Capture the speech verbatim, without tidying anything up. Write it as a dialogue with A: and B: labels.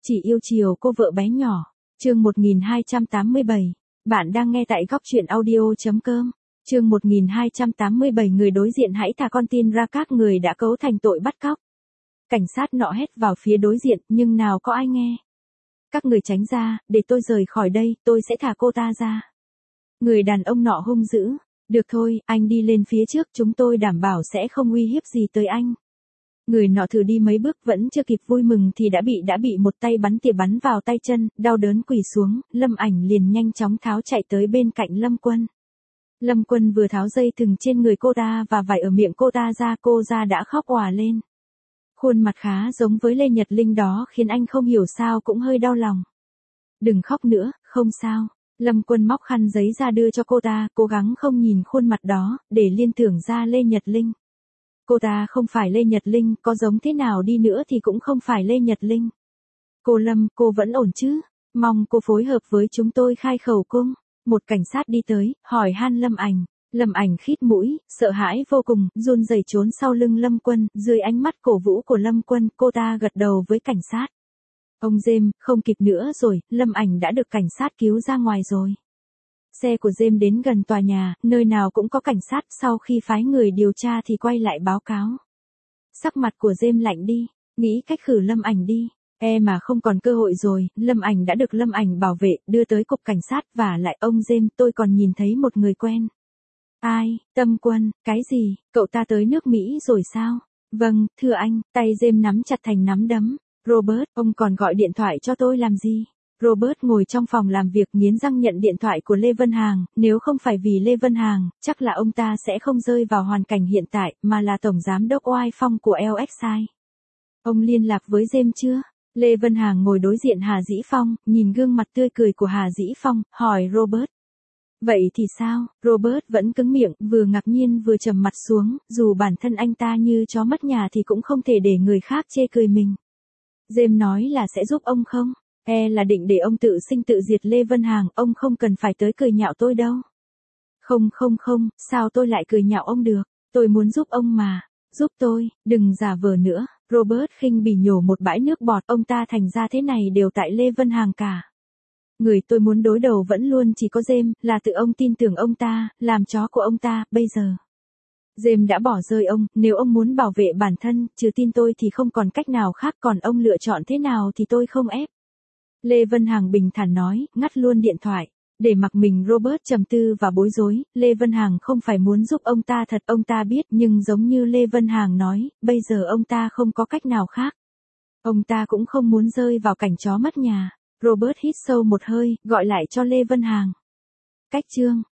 A: Chỉ yêu chiều cô vợ bé nhỏ. Chương một nghìn hai trăm tám mươi bảy. Bạn đang nghe tại góc truyện audio.com. Chương một nghìn hai trăm tám mươi bảy. Người đối diện hãy thả con tin ra các người đã cấu thành tội bắt cóc. Cảnh sát nọ hét vào phía đối diện, nhưng nào có ai nghe. Các người tránh ra, để tôi rời khỏi đây, tôi sẽ thả cô ta ra. Người đàn ông nọ hung dữ. Được thôi, anh đi lên phía trước, chúng tôi đảm bảo sẽ không uy hiếp gì tới anh. Người nọ thử đi mấy bước vẫn chưa kịp vui mừng thì đã bị đã bị một tay bắn tỉa bắn vào tay chân, đau đớn quỳ xuống, Lâm Ảnh liền nhanh chóng tháo chạy tới bên cạnh Lâm Quân. Lâm Quân vừa tháo dây thừng trên người cô ta và vải ở miệng cô ta ra, cô ra đã khóc òa lên. Khuôn mặt khá giống với Lê Nhật Linh đó khiến anh không hiểu sao cũng hơi đau lòng. Đừng khóc nữa, không sao. Lâm Quân móc khăn giấy ra đưa cho cô ta, cố gắng không nhìn khuôn mặt đó, để liên tưởng ra Lê Nhật Linh. Cô ta không phải Lê Nhật Linh, có giống thế nào đi nữa thì cũng không phải Lê Nhật Linh. Cô Lâm, cô vẫn ổn chứ? Mong cô phối hợp với chúng tôi khai khẩu cung. Một cảnh sát đi tới, hỏi han Lâm Ảnh. Lâm Ảnh khít mũi, sợ hãi vô cùng, run rẩy trốn sau lưng Lâm Quân, dưới ánh mắt cổ vũ của Lâm Quân, cô ta gật đầu với cảnh sát. Ông James, không kịp nữa rồi, Lâm Ảnh đã được cảnh sát cứu ra ngoài rồi. Xe của James đến gần tòa nhà, nơi nào cũng có cảnh sát, sau khi phái người điều tra thì quay lại báo cáo. Sắc mặt của James lạnh đi, nghĩ cách khử Lâm Ảnh đi. E mà không còn cơ hội rồi, Lâm Ảnh đã được Lâm Ảnh bảo vệ, đưa tới cục cảnh sát và lại ông James, tôi còn nhìn thấy một người quen. Ai, Tâm Quân, cái gì, cậu ta tới nước Mỹ rồi sao? Vâng, thưa anh, tay James nắm chặt thành nắm đấm. Robert, ông còn gọi điện thoại cho tôi làm gì? Robert ngồi trong phòng làm việc nghiến răng nhận điện thoại của Lê Vân Hàng, nếu không phải vì Lê Vân Hàng, chắc là ông ta sẽ không rơi vào hoàn cảnh hiện tại, mà là tổng giám đốc oai phong của lờ ích i. Ông liên lạc với James chưa? Lê Vân Hàng ngồi đối diện Hà Dĩ Phong, nhìn gương mặt tươi cười của Hà Dĩ Phong, hỏi Robert. Vậy thì sao? Robert vẫn cứng miệng, vừa ngạc nhiên vừa trầm mặt xuống, dù bản thân anh ta như chó mất nhà thì cũng không thể để người khác chê cười mình. James nói là sẽ giúp ông không? E là định để ông tự sinh tự diệt Lê Vân Hàng, ông không cần phải tới cười nhạo tôi đâu. Không không không, sao tôi lại cười nhạo ông được, tôi muốn giúp ông mà, giúp tôi, đừng giả vờ nữa. Robert khinh bỉ nhổ một bãi nước bọt, ông ta thành ra thế này đều tại Lê Vân Hàng cả. Người tôi muốn đối đầu vẫn luôn chỉ có James, là tự ông tin tưởng ông ta, làm chó của ông ta, bây giờ. James đã bỏ rơi ông, nếu ông muốn bảo vệ bản thân, trừ tin tôi thì không còn cách nào khác, còn ông lựa chọn thế nào thì tôi không ép. Lê Vân Hàng bình thản nói, ngắt luôn điện thoại. Để mặc mình Robert trầm tư và bối rối, Lê Vân Hàng không phải muốn giúp ông ta thật, ông ta biết, nhưng giống như Lê Vân Hàng nói, bây giờ ông ta không có cách nào khác. Ông ta cũng không muốn rơi vào cảnh chó mất nhà. Robert hít sâu một hơi, gọi lại cho Lê Vân Hàng. Cách chương.